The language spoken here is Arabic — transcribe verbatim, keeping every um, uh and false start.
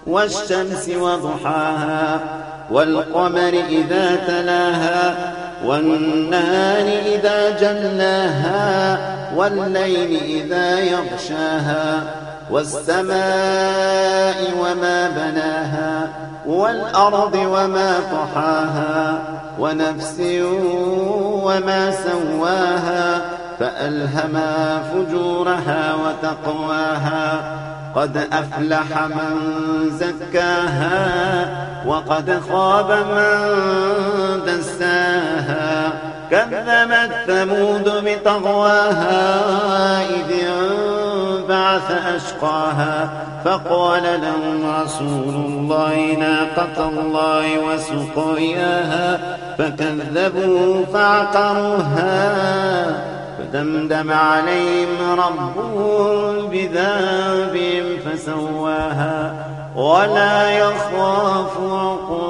والشمس وضحاها والقمر إذا تلاها والنهار إذا جلاها والليل إذا يغشاها والسماء وما بناها والأرض وما طحاها ونفس وما سواها فألهمها فجورها وتقواها قد أفلح من زكاها وقد خاب من دساها كذبت ثمود بطغواها إذ انبعث أشقاها فقال لهم رسول الله ناقة الله وسقياها فكذبوا فعقروها فدمدم عليهم ربهم بذنبهم فسواها ولا يخاف عقباها.